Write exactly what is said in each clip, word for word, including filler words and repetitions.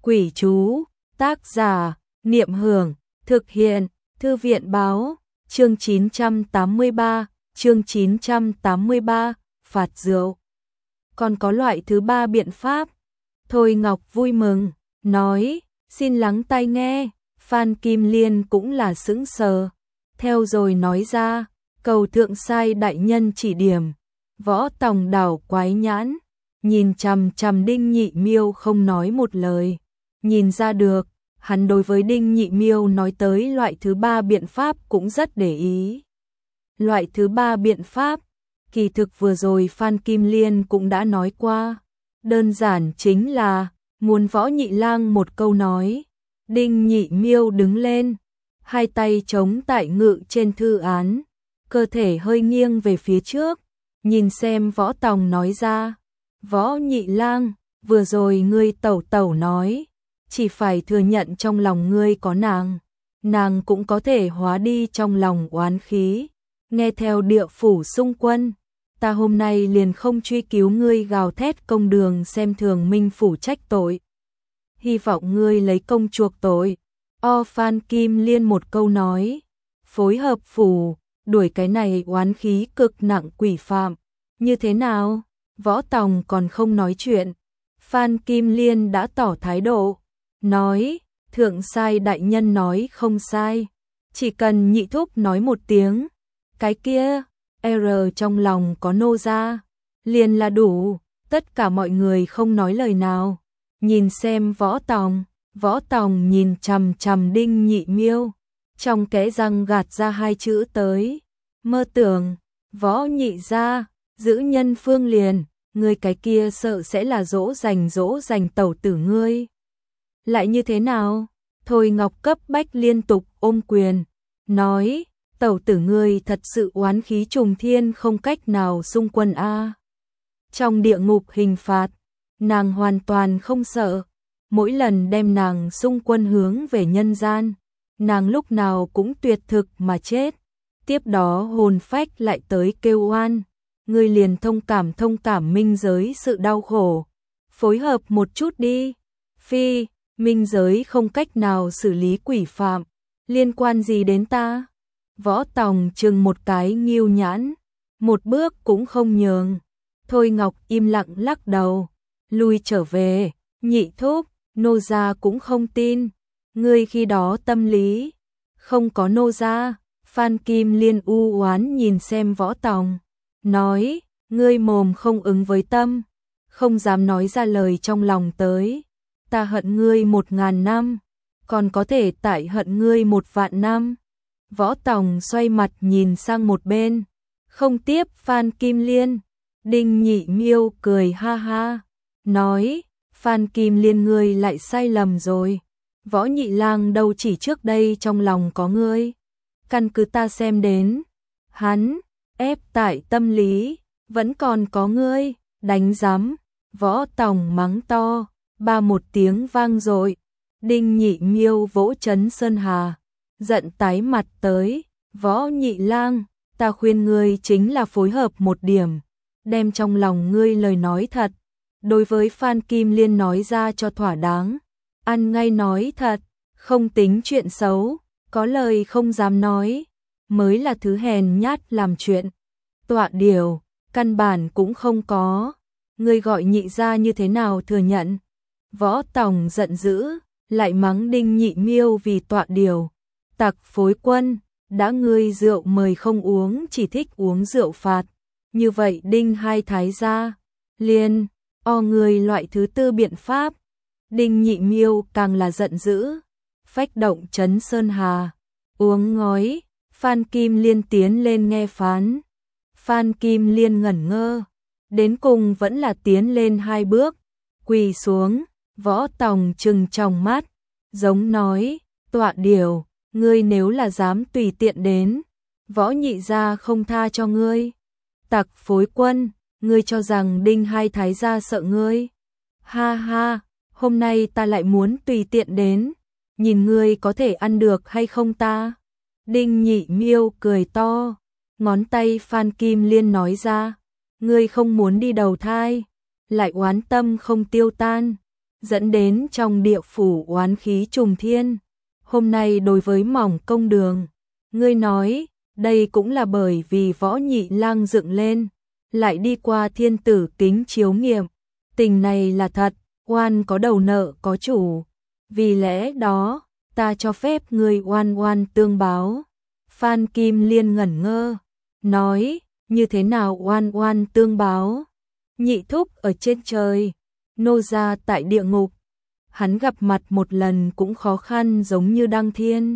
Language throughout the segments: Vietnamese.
Quỷ chú, tác giả, Niệm Hưởng, thực hiện, Thư viện báo, chương chín trăm tám mươi ba, chương chín trăm tám mươi ba, phạt rượu. Còn có loại thứ ba biện pháp. Thôi Ngọc vui mừng, nói, xin lắng tai nghe. Phan Kim Liên cũng là sững sờ, theo rồi nói ra, cầu thượng sai đại nhân chỉ điểm. Võ Tòng đảo quái nhãn, nhìn chằm chằm Đinh Nhị Miêu không nói một lời. Nhìn ra được, hắn đối với Đinh Nhị Miêu nói tới loại thứ ba biện pháp cũng rất để ý. Loại thứ ba biện pháp, kỳ thực vừa rồi Phan Kim Liên cũng đã nói qua. Đơn giản chính là, muốn Võ Nhị Lang một câu nói. Đinh Nhị Miêu đứng lên, hai tay chống tại ngự trên thư án, cơ thể hơi nghiêng về phía trước, nhìn xem Võ Tòng nói ra. Võ Nhị Lang, vừa rồi ngươi tẩu tẩu nói, chỉ phải thừa nhận trong lòng ngươi có nàng, nàng cũng có thể hóa đi trong lòng oán khí. Nghe theo địa phủ xung quân, ta hôm nay liền không truy cứu ngươi gào thét công đường xem thường Minh phủ trách tội. Hy vọng ngươi lấy công chuộc tội. O Phan Kim Liên một câu nói, phối hợp phủ, đuổi cái này oán khí cực nặng quỷ phạm. Như thế nào? Võ Tòng còn không nói chuyện. Phan Kim Liên đã tỏ thái độ, nói, thượng sai đại nhân nói không sai. Chỉ cần nhị thúc nói một tiếng, cái kia, R trong lòng có nô ra, liền là đủ. Tất cả mọi người không nói lời nào, nhìn xem Võ Tòng. Võ Tòng nhìn chằm chằm Đinh Nhị Miêu, trong kẽ răng gạt ra hai chữ tới. Mơ tưởng, Võ Nhị gia, giữ nhân phương liền, ngươi cái kia sợ sẽ là dỗ dành dỗ dành tẩu tử ngươi. Lại như thế nào? Thôi Ngọc cấp bách liên tục ôm quyền, nói, tẩu tử ngươi thật sự oán khí trùng thiên không cách nào xung quân a. Trong địa ngục hình phạt, nàng hoàn toàn không sợ. Mỗi lần đem nàng xung quân hướng về nhân gian, nàng lúc nào cũng tuyệt thực mà chết. Tiếp đó hồn phách lại tới kêu oan, ngươi liền thông cảm thông cảm minh giới sự đau khổ. Phối hợp một chút đi. Phi, minh giới không cách nào xử lý quỷ phạm, liên quan gì đến ta? Võ Tòng chừng một cái nghiêu nhãn, một bước cũng không nhường. Thôi Ngọc im lặng lắc đầu, lui trở về. Nhị thúc, nô gia cũng không tin, ngươi khi đó tâm lý không có nô gia. Phan Kim Liên u oán nhìn xem Võ Tòng, nói, ngươi mồm không ứng với tâm, không dám nói ra lời trong lòng tới. Ta hận ngươi một ngàn năm, còn có thể tại hận ngươi một vạn năm. Võ Tòng xoay mặt nhìn sang một bên, không tiếp Phan Kim Liên. Đinh Nhị Miêu cười ha ha, nói, Phan Kim Liên ngươi lại sai lầm rồi. Võ Nhị Lang đâu chỉ trước đây trong lòng có ngươi. Căn cứ ta xem đến, hắn, ép tại tâm lý, vẫn còn có ngươi, đánh giám. Võ Tòng mắng to, ba một tiếng vang dội. Đinh Nhị Miêu vỗ chấn sơn hà, giận tái mặt tới. Võ Nhị Lang, ta khuyên ngươi chính là phối hợp một điểm, đem trong lòng ngươi lời nói thật đối với Phan Kim Liên nói ra cho thỏa đáng. Ăn ngay nói thật, không tính chuyện xấu, có lời không dám nói, mới là thứ hèn nhát làm chuyện. Tọa điều, căn bản cũng không có, ngươi gọi nhị gia như thế nào thừa nhận? Võ Tòng giận dữ, lại mắng Đinh Nhị Miêu vì tọa điều. Tặc phối quân, đã ngươi rượu mời không uống, chỉ thích uống rượu phạt. Như vậy Đinh hai thái gia, liền, o người loại thứ tư biện pháp. Đinh Nhị Miêu càng là giận dữ, phách động chấn sơn hà, uống ngói. Phan Kim Liên tiến lên nghe phán. Phan Kim Liên ngẩn ngơ, đến cùng vẫn là tiến lên hai bước, quỳ xuống. Võ Tòng trừng tròng mắt, giống nói, tọa điều, ngươi nếu là dám tùy tiện đến, Võ Nhị gia không tha cho ngươi. Tặc phối quân, ngươi cho rằng Đinh hai thái gia sợ ngươi? Ha ha, hôm nay ta lại muốn tùy tiện đến, nhìn ngươi có thể ăn được hay không ta? Đinh Nhị Miêu cười to, ngón tay Phan Kim Liên nói ra, ngươi không muốn đi đầu thai, lại oán tâm không tiêu tan, dẫn đến trong địa phủ oán khí trùng thiên. Hôm nay đối với Mỏng Công Đường, ngươi nói, đây cũng là bởi vì Võ Nhị Lang dựng lên, lại đi qua thiên tử kính chiếu nghiệm. Tình này là thật, oan có đầu nợ có chủ. Vì lẽ đó, ta cho phép ngươi oan oan tương báo. Phan Kim Liên ngẩn ngơ, nói, như thế nào oan oan tương báo? Nhị thúc ở trên trời, nô gia tại địa ngục. Hắn gặp mặt một lần cũng khó khăn giống như đăng thiên.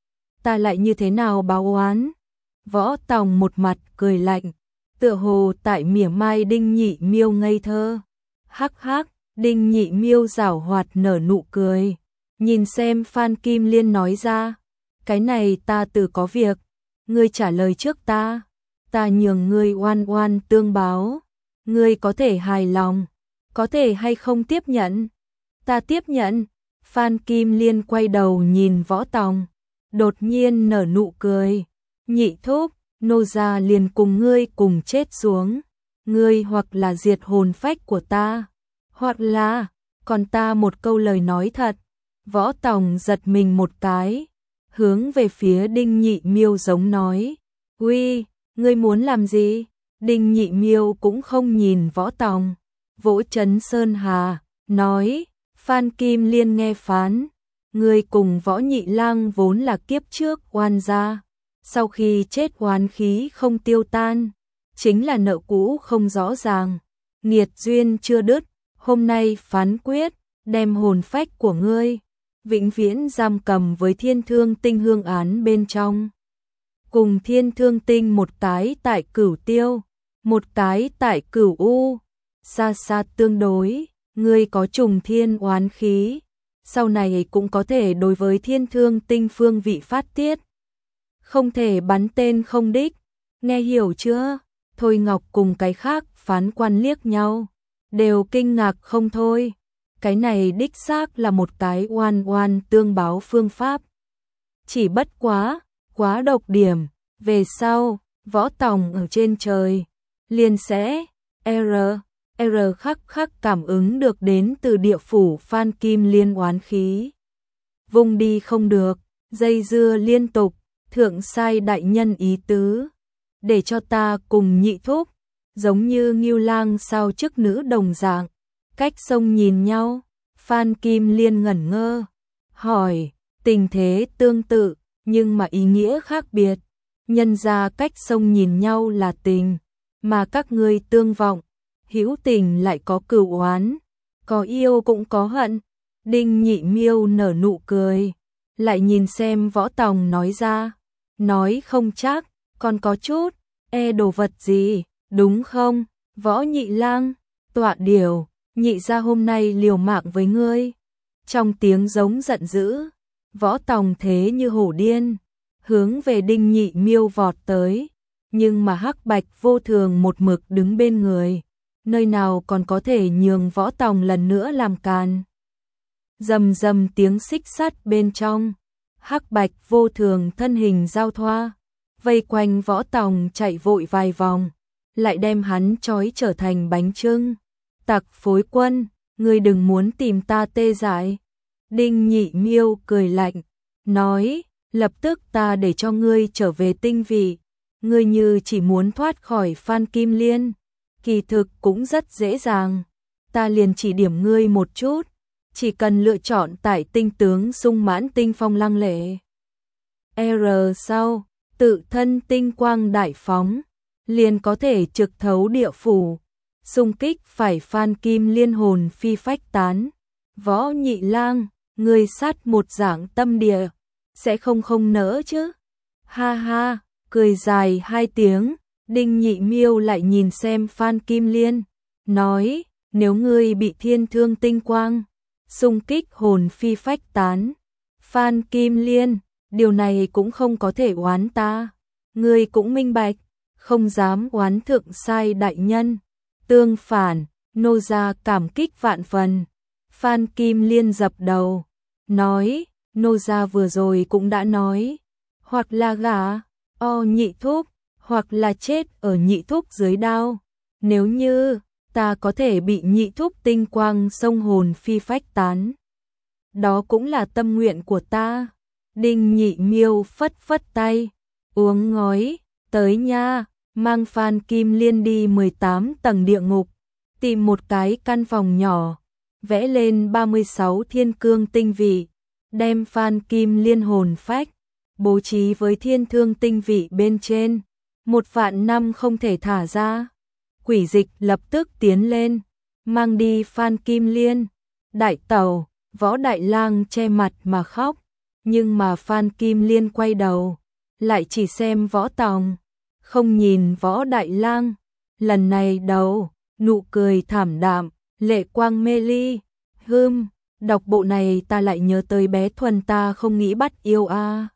Ta lại như thế nào báo oán? Võ Tòng một mặt cười lạnh, tựa hồ tại mỉa mai Đinh Nhị Miêu ngây thơ. Hắc hắc, Đinh Nhị Miêu giảo hoạt nở nụ cười, nhìn xem Phan Kim Liên nói ra, cái này ta tự có việc, ngươi trả lời trước ta, ta nhường ngươi oan oan tương báo, ngươi có thể hài lòng, có thể hay không tiếp nhận? Ta tiếp nhận. Phan Kim Liên quay đầu nhìn Võ Tòng, đột nhiên nở nụ cười, nhị thúc, nô gia liền cùng ngươi cùng chết xuống, ngươi hoặc là diệt hồn phách của ta, hoặc là, còn ta một câu lời nói thật. Võ Tòng giật mình một cái, hướng về phía Đinh Nhị Miêu giống nói, uy, ngươi muốn làm gì? Đinh Nhị Miêu cũng không nhìn Võ Tòng, vỗ chấn Sơn Hà, nói, Phan Kim Liên nghe phán, ngươi cùng Võ Nhị Lang vốn là kiếp trước oan gia, sau khi chết oán khí không tiêu tan, chính là nợ cũ không rõ ràng, nghiệt duyên chưa đứt, hôm nay phán quyết, đem hồn phách của ngươi vĩnh viễn giam cầm với Thiên Thương Tinh hương án bên trong. Cùng Thiên Thương Tinh một cái tại Cửu Tiêu, một cái tại Cửu U, xa xa tương đối, ngươi có trùng thiên oán khí, sau này cũng có thể đối với Thiên Thương Tinh phương vị phát tiết. Không thể bắn tên không đích, nghe hiểu chưa? Thôi Ngọc cùng cái khác phán quan liếc nhau, đều kinh ngạc không thôi. Cái này đích xác là một cái oan oan tương báo phương pháp. Chỉ bất quá, quá độc điểm, về sau, Võ Tòng ở trên trời, liền sẽ, R, R khắc khắc cảm ứng được đến từ địa phủ Phan Kim Liên oán khí. Vùng đi không được, dây dưa liên tục, thượng sai đại nhân ý tứ, để cho ta cùng nhị thúc, giống như Ngưu Lang sao chức nữ đồng dạng, cách sông nhìn nhau. Phan Kim Liên ngẩn ngơ, hỏi, tình thế tương tự, nhưng mà ý nghĩa khác biệt, nhân ra cách sông nhìn nhau là tình, mà các ngươi tương vọng, hữu tình lại có cừu oán, có yêu cũng có hận. Đinh Nhị Miêu nở nụ cười, lại nhìn xem Võ Tòng nói ra, nói không chắc, còn có chút, e đồ vật gì, đúng không? Võ Nhị Lang, tọa điều, nhị gia hôm nay liều mạng với ngươi. Trong tiếng giống giận dữ, Võ Tòng thế như hổ điên, hướng về Đinh Nhị Miêu vọt tới, nhưng mà Hắc Bạch Vô Thường một mực đứng bên người, nơi nào còn có thể nhường Võ Tòng lần nữa làm càn. Rầm rầm tiếng xích sắt bên trong, Hắc Bạch Vô Thường thân hình giao thoa, vây quanh Võ Tòng chạy vội vài vòng, lại đem hắn trói trở thành bánh chưng. Tặc phối quân, ngươi đừng muốn tìm ta tê dại. Đinh Nhị Miêu cười lạnh, nói, lập tức ta để cho ngươi trở về tinh vị. Ngươi như chỉ muốn thoát khỏi Phan Kim Liên, kỳ thực cũng rất dễ dàng. Ta liền chỉ điểm ngươi một chút, chỉ cần lựa chọn tại tinh tướng sung mãn tinh phong lăng lệ. R sau, tự thân tinh quang đại phóng, liền có thể trực thấu địa phủ. Xung kích phải Phan Kim Liên hồn phi phách tán. Võ Nhị Lang, người sát một dạng tâm địa, sẽ không không nỡ chứ? Ha ha, cười dài hai tiếng, Đinh Nhị Miêu lại nhìn xem Phan Kim Liên, nói, nếu ngươi bị Thiên Thương Tinh quang xung kích hồn phi phách tán, Phan Kim Liên, điều này cũng không có thể oán ta. Ngươi cũng minh bạch, không dám oán thượng sai đại nhân. Tương phản, nô gia cảm kích vạn phần. Phan Kim Liên dập đầu, nói, nô gia vừa rồi cũng đã nói, hoặc là gả o nhị thúc, hoặc là chết ở nhị thúc dưới đao. Nếu như ta có thể bị nhị thúc tinh quang xông hồn phi phách tán. Đó cũng là tâm nguyện của ta. Đinh Nhị Miêu phất phất tay, uống ngói, tới nha, mang Phan Kim Liên đi mười tám tầng địa ngục, tìm một cái căn phòng nhỏ, vẽ lên ba mươi sáu thiên cương tinh vị, đem Phan Kim Liên hồn phách, bố trí với thiên thương tinh vị bên trên, một vạn năm không thể thả ra. Quỷ dịch lập tức tiến lên, mang đi Phan Kim Liên. Đại tẩu, Võ Đại Lang che mặt mà khóc, nhưng mà Phan Kim Liên quay đầu, lại chỉ xem Võ Tòng, không nhìn Võ Đại Lang. Lần này đầu, nụ cười thảm đạm, lệ quang mê ly. Hừm, đọc bộ này ta lại nhớ tới bé Thuần ta không nghĩ bắt yêu a. À.